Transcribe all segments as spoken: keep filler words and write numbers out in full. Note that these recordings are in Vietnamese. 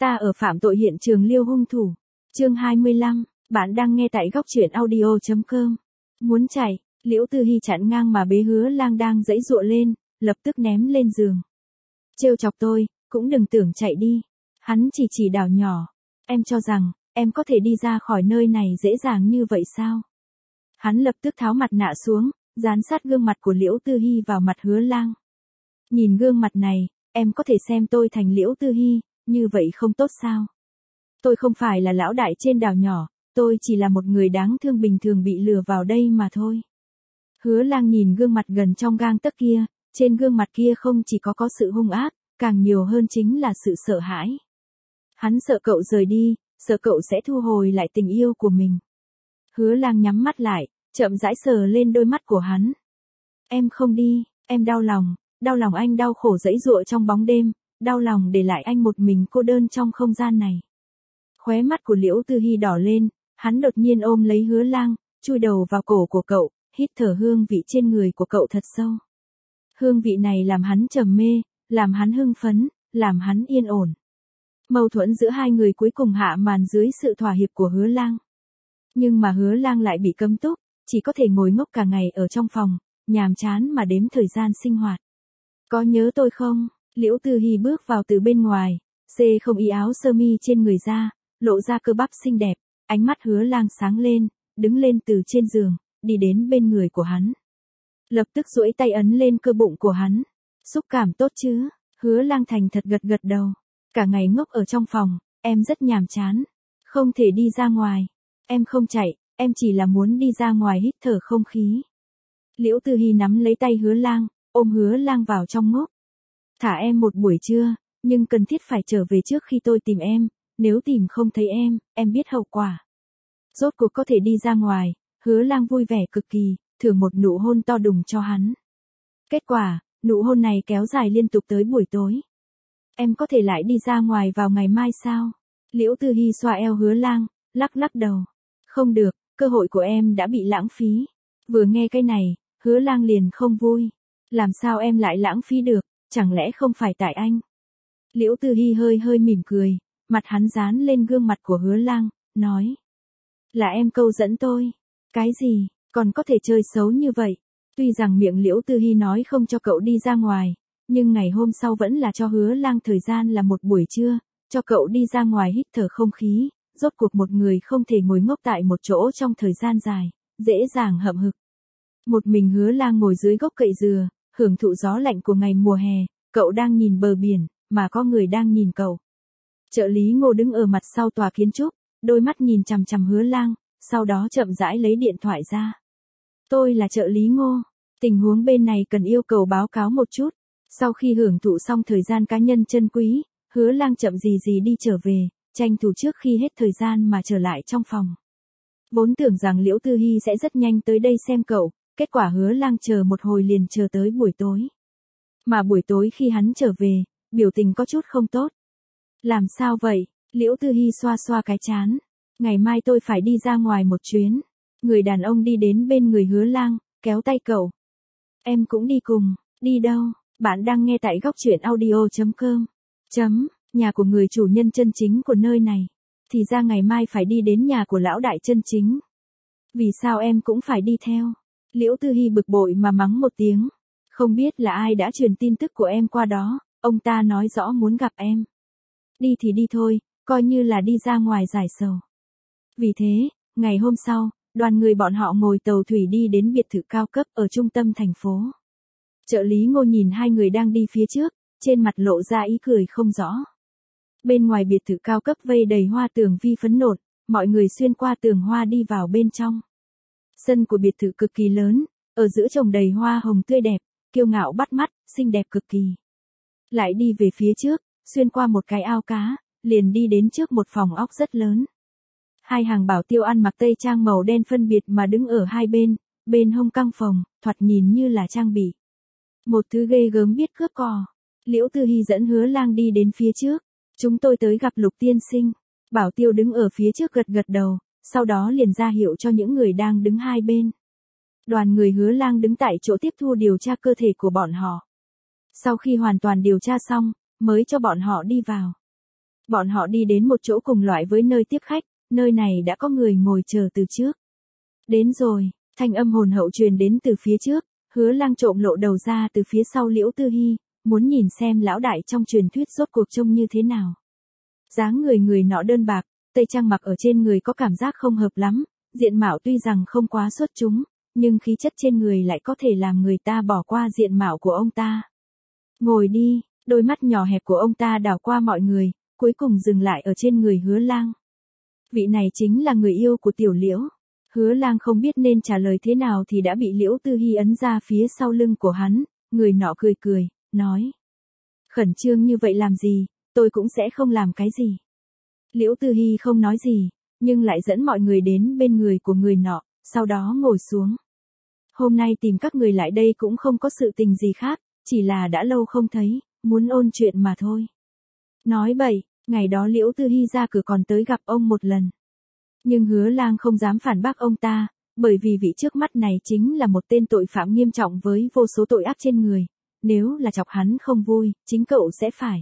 Ta ở phạm tội hiện trường liêu hung thủ. Chương hai mươi lăm, bạn đang nghe tại góc truyện audio chấm com. Muốn chạy, Liễu Tư Hi chặn ngang mà bế Hứa Lang đang giãy giụa lên, lập tức ném lên giường. Trêu chọc tôi, cũng đừng tưởng chạy đi. Hắn chỉ chỉ đảo nhỏ. Em cho rằng, em có thể đi ra khỏi nơi này dễ dàng như vậy sao? Hắn lập tức tháo mặt nạ xuống, dán sát gương mặt của Liễu Tư Hi vào mặt Hứa Lang. Nhìn gương mặt này, em có thể xem tôi thành Liễu Tư Hi, như vậy không tốt sao? Tôi không phải là lão đại trên đảo nhỏ, tôi chỉ là một người đáng thương bình thường bị lừa vào đây mà thôi. Hứa Lang nhìn gương mặt gần trong gang tấc kia, trên gương mặt kia không chỉ có có sự hung ác, càng nhiều hơn chính là sự sợ hãi. Hắn sợ cậu rời đi, sợ cậu sẽ thu hồi lại tình yêu của mình. Hứa Lang nhắm mắt lại, chậm rãi sờ lên đôi mắt của hắn. Em không đi, em đau lòng, đau lòng anh đau khổ giãy giụa trong bóng đêm, đau lòng để lại anh một mình cô đơn trong không gian này. Khóe mắt của Liễu Tư Hi đỏ lên, hắn đột nhiên ôm lấy Hứa Lang, chui đầu vào cổ của cậu, hít thở hương vị trên người của cậu thật sâu. Hương vị này làm hắn trầm mê, làm hắn hưng phấn, làm hắn yên ổn. Mâu thuẫn giữa hai người cuối cùng hạ màn dưới sự thỏa hiệp của Hứa Lang. Nhưng mà Hứa Lang lại bị cấm túc, chỉ có thể ngồi ngốc cả ngày ở trong phòng, nhàm chán mà đếm thời gian sinh hoạt. Có nhớ tôi không? Liễu Tư Hi bước vào từ bên ngoài, xê không y áo sơ mi trên người ra, lộ ra cơ bắp xinh đẹp, ánh mắt Hứa Lang sáng lên, đứng lên từ trên giường, đi đến bên người của hắn. Lập tức duỗi tay ấn lên cơ bụng của hắn. Xúc cảm tốt chứ? Hứa Lang thành thật gật gật đầu. Cả ngày ngốc ở trong phòng, em rất nhàm chán. Không thể đi ra ngoài. Em không chạy, em chỉ là muốn đi ra ngoài hít thở không khí. Liễu Tư Hi nắm lấy tay Hứa Lang, ôm Hứa Lang vào trong ngốc. Thả em một buổi trưa, nhưng cần thiết phải trở về trước khi tôi tìm em, nếu tìm không thấy em, em biết hậu quả. Rốt cuộc có thể đi ra ngoài, Hứa Lang vui vẻ cực kỳ, thưởng một nụ hôn to đùng cho hắn. Kết quả, nụ hôn này kéo dài liên tục tới buổi tối. Em có thể lại đi ra ngoài vào ngày mai sao? Liễu Tư Hi xoa eo Hứa Lang, lắc lắc đầu. Không được, cơ hội của em đã bị lãng phí. Vừa nghe cái này, Hứa Lang liền không vui. Làm sao em lại lãng phí được, chẳng lẽ không phải tại anh? Liễu Tư Hi hơi hơi mỉm cười, mặt hắn dán lên gương mặt của Hứa Lang, nói. Là em câu dẫn tôi. Cái gì, còn có thể chơi xấu như vậy? Tuy rằng miệng Liễu Tư Hi nói không cho cậu đi ra ngoài, nhưng ngày hôm sau vẫn là cho Hứa Lang thời gian là một buổi trưa, cho cậu đi ra ngoài hít thở không khí, rốt cuộc một người không thể ngồi ngốc tại một chỗ trong thời gian dài, dễ dàng hậm hực. Một mình Hứa Lang ngồi dưới gốc cậy dừa, hưởng thụ gió lạnh của ngày mùa hè, cậu đang nhìn bờ biển, mà có người đang nhìn cậu. Trợ lý Ngô đứng ở mặt sau tòa kiến trúc, đôi mắt nhìn chằm chằm Hứa Lang, sau đó chậm rãi lấy điện thoại ra. Tôi là trợ lý Ngô, tình huống bên này cần yêu cầu báo cáo một chút. Sau khi hưởng thụ xong thời gian cá nhân chân quý, Hứa Lang chậm gì gì đi trở về, tranh thủ trước khi hết thời gian mà trở lại trong phòng. Vốn tưởng rằng Liễu Tư Hi sẽ rất nhanh tới đây xem cậu, kết quả Hứa Lang chờ một hồi liền chờ tới buổi tối. Mà buổi tối khi hắn trở về, biểu tình có chút không tốt. Làm sao vậy? Liễu Tư Hi xoa xoa cái trán. Ngày mai tôi phải đi ra ngoài một chuyến. Người đàn ông đi đến bên người Hứa Lang, kéo tay cậu. Em cũng đi cùng. Đi đâu? Bạn đang nghe tại góc truyện audio chấm com. Chấm, nhà của người chủ nhân chân chính của nơi này. Thì ra ngày mai phải đi đến nhà của lão đại chân chính. Vì sao em cũng phải đi theo? Liễu Tư Hi bực bội mà mắng một tiếng. Không biết là ai đã truyền tin tức của em qua đó, ông ta nói rõ muốn gặp em. Đi thì đi thôi, coi như là đi ra ngoài giải sầu. Vì thế, ngày hôm sau, đoàn người bọn họ ngồi tàu thủy đi đến biệt thự cao cấp ở trung tâm thành phố. Trợ lý Ngô nhìn hai người đang đi phía trước, trên mặt lộ ra ý cười không rõ. Bên ngoài biệt thự cao cấp vây đầy hoa tường vi phấn nộn, mọi người xuyên qua tường hoa đi vào bên trong. Sân của biệt thự cực kỳ lớn, ở giữa trồng đầy hoa hồng tươi đẹp, kiêu ngạo bắt mắt, xinh đẹp cực kỳ. Lại đi về phía trước, xuyên qua một cái ao cá, liền đi đến trước một phòng ốc rất lớn. Hai hàng bảo tiêu ăn mặc tây trang màu đen phân biệt mà đứng ở hai bên, bên hông căng phòng, thoạt nhìn như là trang bị. Một thứ ghê gớm biết cướp cò. Liễu Tư Hi dẫn Hứa Lang đi đến phía trước. Chúng tôi tới gặp Lục tiên sinh. Bảo tiêu đứng ở phía trước gật gật đầu, sau đó liền ra hiệu cho những người đang đứng hai bên. Đoàn người Hứa Lang đứng tại chỗ tiếp thu điều tra cơ thể của bọn họ. Sau khi hoàn toàn điều tra xong, mới cho bọn họ đi vào. Bọn họ đi đến một chỗ cùng loại với nơi tiếp khách, nơi này đã có người ngồi chờ từ trước. Đến rồi, thanh âm hồn hậu truyền đến từ phía trước, Hứa Lang trộm lộ đầu ra từ phía sau Liễu Tư Hi, muốn nhìn xem lão đại trong truyền thuyết rốt cuộc trông như thế nào. Dáng người người nọ đơn bạc, tây trang mặc ở trên người có cảm giác không hợp lắm, diện mạo tuy rằng không quá xuất chúng, nhưng khí chất trên người lại có thể làm người ta bỏ qua diện mạo của ông ta. Ngồi đi, đôi mắt nhỏ hẹp của ông ta đảo qua mọi người, cuối cùng dừng lại ở trên người Hứa Lang. Vị này chính là người yêu của Tiểu Liễu. Hứa Lang không biết nên trả lời thế nào thì đã bị Liễu Tư Hi ấn ra phía sau lưng của hắn, người nọ cười cười, nói. Khẩn trương như vậy làm gì, tôi cũng sẽ không làm cái gì. Liễu Tư Hi không nói gì, nhưng lại dẫn mọi người đến bên người của người nọ, sau đó ngồi xuống. Hôm nay tìm các người lại đây cũng không có sự tình gì khác, chỉ là đã lâu không thấy, muốn ôn chuyện mà thôi. Nói bậy, ngày đó Liễu Tư Hi ra cửa còn tới gặp ông một lần. Nhưng Hứa Lang không dám phản bác ông ta, bởi vì vị trước mắt này chính là một tên tội phạm nghiêm trọng với vô số tội ác trên người. Nếu là chọc hắn không vui, chính cậu sẽ phải.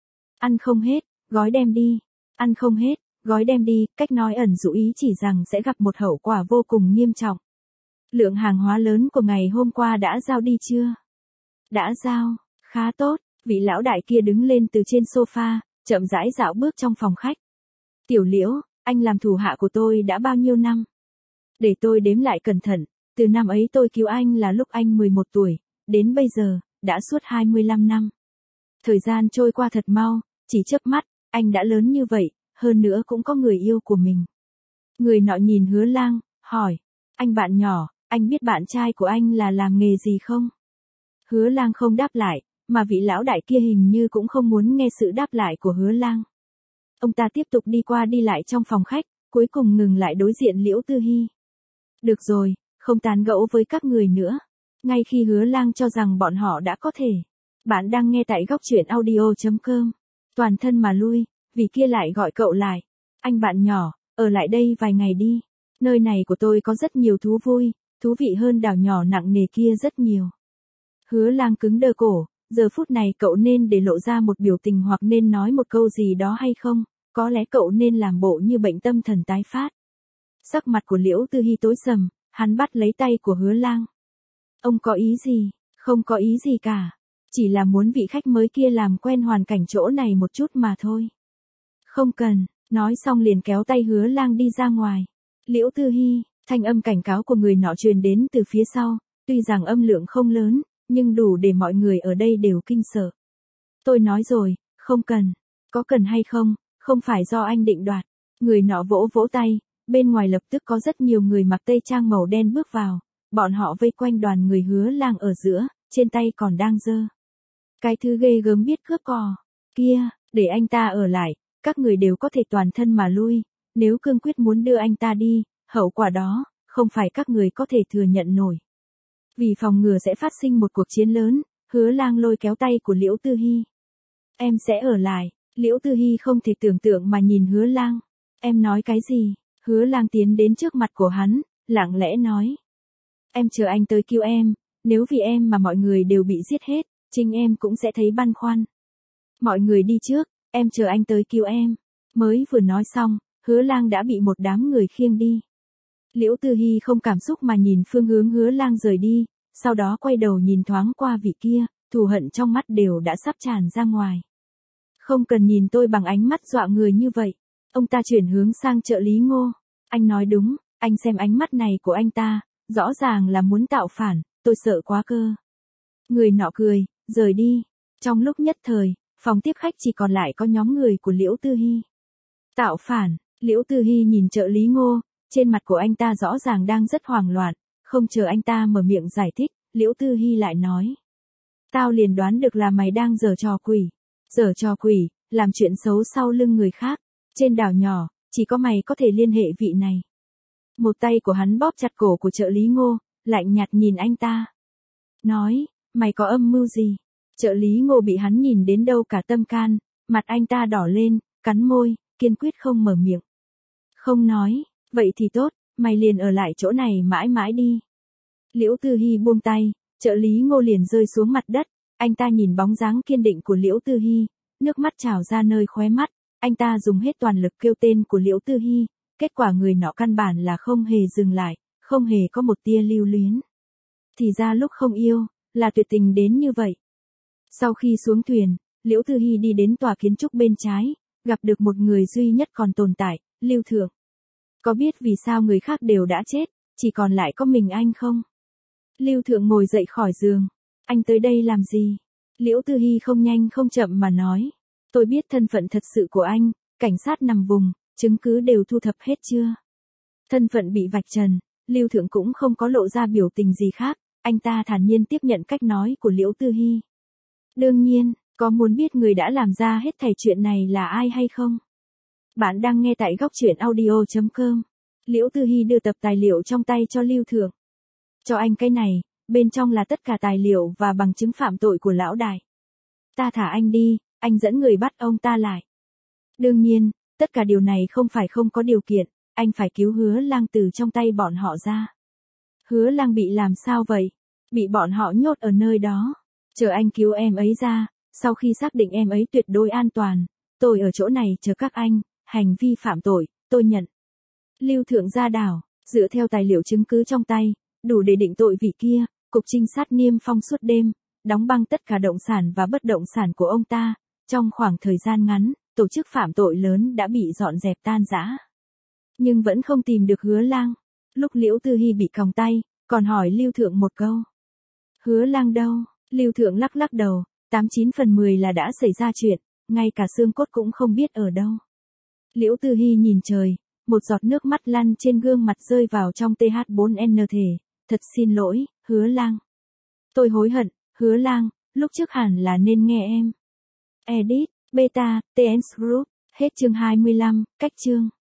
Ăn không hết, gói đem đi. Ăn không hết, gói đem đi, cách nói ẩn dụ ý chỉ rằng sẽ gặp một hậu quả vô cùng nghiêm trọng. Lượng hàng hóa lớn của ngày hôm qua đã giao đi chưa? Đã giao, khá tốt, vị lão đại kia đứng lên từ trên sofa, chậm rãi dạo bước trong phòng khách. Tiểu Liễu, anh làm thủ hạ của tôi đã bao nhiêu năm? Để tôi đếm lại cẩn thận, từ năm ấy tôi cứu anh là lúc anh mười một tuổi, đến bây giờ, đã suốt hai mươi lăm năm. Thời gian trôi qua thật mau, chỉ chớp mắt, anh đã lớn như vậy, hơn nữa cũng có người yêu của mình. Người nọ nhìn Hứa Lang, hỏi, anh bạn nhỏ, anh biết bạn trai của anh là làm nghề gì không? Hứa Lang không đáp lại, mà vị lão đại kia hình như cũng không muốn nghe sự đáp lại của Hứa Lang. Ông ta tiếp tục đi qua đi lại trong phòng khách, cuối cùng ngừng lại đối diện Liễu Tư Hi. Được rồi, không tán gẫu với các người nữa. Ngay khi Hứa Lang cho rằng bọn họ đã có thể. Bạn đang nghe tại góc truyện audio chấm com. Toàn thân mà lui, vì kia lại gọi cậu lại. Anh bạn nhỏ, ở lại đây vài ngày đi. Nơi này của tôi có rất nhiều thú vui, thú vị hơn đảo nhỏ nặng nề kia rất nhiều. Hứa Lang cứng đơ cổ, giờ phút này cậu nên để lộ ra một biểu tình hoặc nên nói một câu gì đó hay không, có lẽ cậu nên làm bộ như bệnh tâm thần tái phát. Sắc mặt của Liễu Tư Hi tối sầm, hắn bắt lấy tay của Hứa Lang. Ông có ý gì? Không có ý gì cả. Chỉ là muốn vị khách mới kia làm quen hoàn cảnh chỗ này một chút mà thôi. Không cần, nói xong liền kéo tay Hứa Lang đi ra ngoài. Liễu Tư Hi, thanh âm cảnh cáo của người nọ truyền đến từ phía sau, tuy rằng âm lượng không lớn, nhưng đủ để mọi người ở đây đều kinh sợ. Tôi nói rồi, không cần. Có cần hay không, không phải do anh định đoạt. Người nọ vỗ vỗ tay, bên ngoài lập tức có rất nhiều người mặc tây trang màu đen bước vào. Bọn họ vây quanh đoàn người Hứa Lang ở giữa, trên tay còn đang giơ. Cái thứ ghê gớm biết cướp cò. Kia, để anh ta ở lại, các người đều có thể toàn thân mà lui. Nếu cương quyết muốn đưa anh ta đi, hậu quả đó, không phải các người có thể thừa nhận nổi. Vì phòng ngừa sẽ phát sinh một cuộc chiến lớn, Hứa Lang lôi kéo tay của Liễu Tư Hi. Em sẽ ở lại. Liễu Tư Hi không thể tưởng tượng mà nhìn Hứa Lang. Em nói cái gì? Hứa Lang tiến đến trước mặt của hắn, lặng lẽ nói. Em chờ anh tới cứu em, nếu vì em mà mọi người đều bị giết hết, chính em cũng sẽ thấy băn khoăn. Mọi người đi trước, em chờ anh tới cứu em. Mới vừa nói xong, Hứa Lang đã bị một đám người khiêng đi. Liễu Tư Hi không cảm xúc mà nhìn phương hướng Hứa Lang rời đi, sau đó quay đầu nhìn thoáng qua vị kia, thù hận trong mắt đều đã sắp tràn ra ngoài. Không cần nhìn tôi bằng ánh mắt dọa người như vậy. Ông ta chuyển hướng sang trợ lý Ngô. Anh nói đúng, anh xem ánh mắt này của anh ta, rõ ràng là muốn tạo phản, tôi sợ quá cơ. Người nọ cười, rời đi. Trong lúc nhất thời, phòng tiếp khách chỉ còn lại có nhóm người của Liễu Tư Hi. Tạo phản, Liễu Tư Hi nhìn trợ lý Ngô, trên mặt của anh ta rõ ràng đang rất hoảng loạn, không chờ anh ta mở miệng giải thích, Liễu Tư Hi lại nói. Tao liền đoán được là mày đang giở trò quỷ. Giở trò quỷ, làm chuyện xấu sau lưng người khác. Trên đảo nhỏ, chỉ có mày có thể liên hệ vị này. Một tay của hắn bóp chặt cổ của trợ lý Ngô, lạnh nhạt nhìn anh ta. Nói, mày có âm mưu gì? Trợ lý Ngô bị hắn nhìn đến đâu cả tâm can, mặt anh ta đỏ lên, cắn môi, kiên quyết không mở miệng. Không nói, vậy thì tốt, mày liền ở lại chỗ này mãi mãi đi. Liễu Tư Hi buông tay, trợ lý Ngô liền rơi xuống mặt đất, anh ta nhìn bóng dáng kiên định của Liễu Tư Hi, nước mắt trào ra nơi khóe mắt, Anh ta dùng hết toàn lực kêu tên của Liễu Tư Hi, kết quả người nọ căn bản là không hề dừng lại, không hề có một tia lưu luyến. Thì ra lúc không yêu, là tuyệt tình đến như vậy. Sau khi xuống thuyền, Liễu Tư Hi đi đến tòa kiến trúc bên trái, gặp được một người duy nhất còn tồn tại, Lưu Thượng. Có biết vì sao người khác đều đã chết, chỉ còn lại có mình anh không? Lưu Thượng ngồi dậy khỏi giường. Anh tới đây làm gì? Liễu Tư Hi không nhanh không chậm mà nói. Tôi biết thân phận thật sự của anh, cảnh sát nằm vùng, chứng cứ đều thu thập hết chưa? Thân phận bị vạch trần, Lưu Thượng cũng không có lộ ra biểu tình gì khác, anh ta thản nhiên tiếp nhận cách nói của Liễu Tư Hi. Đương nhiên, có muốn biết người đã làm ra hết thảy chuyện này là ai hay không? Bạn đang nghe tại góc truyện audio chấm com. Liễu Tư Hi đưa tập tài liệu trong tay cho Lưu Thượng. Cho anh cái này, bên trong là tất cả tài liệu và bằng chứng phạm tội của lão đại. Ta thả anh đi, anh dẫn người bắt ông ta lại. Đương nhiên, tất cả điều này không phải không có điều kiện, anh phải cứu Hứa Lang từ trong tay bọn họ ra. Hứa Lang bị làm sao vậy? Bị bọn họ nhốt ở nơi đó. Chờ anh cứu em ấy ra, sau khi xác định em ấy tuyệt đối an toàn, tôi ở chỗ này chờ các anh, hành vi phạm tội, tôi nhận. Lưu Thượng ra đảo, dựa theo tài liệu chứng cứ trong tay, đủ để định tội vị kia, cục trinh sát niêm phong suốt đêm, đóng băng tất cả động sản và bất động sản của ông ta, trong khoảng thời gian ngắn, tổ chức phạm tội lớn đã bị dọn dẹp tan rã. Nhưng vẫn không tìm được Hứa Lang. Lúc Liễu Tư Hi bị còng tay, còn hỏi Lưu Thượng một câu. Hứa Lang đâu? Lưu Thượng lắc lắc đầu, tám chín phần mười là đã xảy ra chuyện, ngay cả xương cốt cũng không biết ở đâu. Liễu Tư Hi nhìn trời, một giọt nước mắt lăn trên gương mặt rơi vào trong tê hát bốn en thể, thật xin lỗi, Hứa Lang. Tôi hối hận, Hứa Lang, lúc trước hẳn là nên nghe em. Edit, Beta, tê en Group, hết chương hai mươi lăm, cách chương.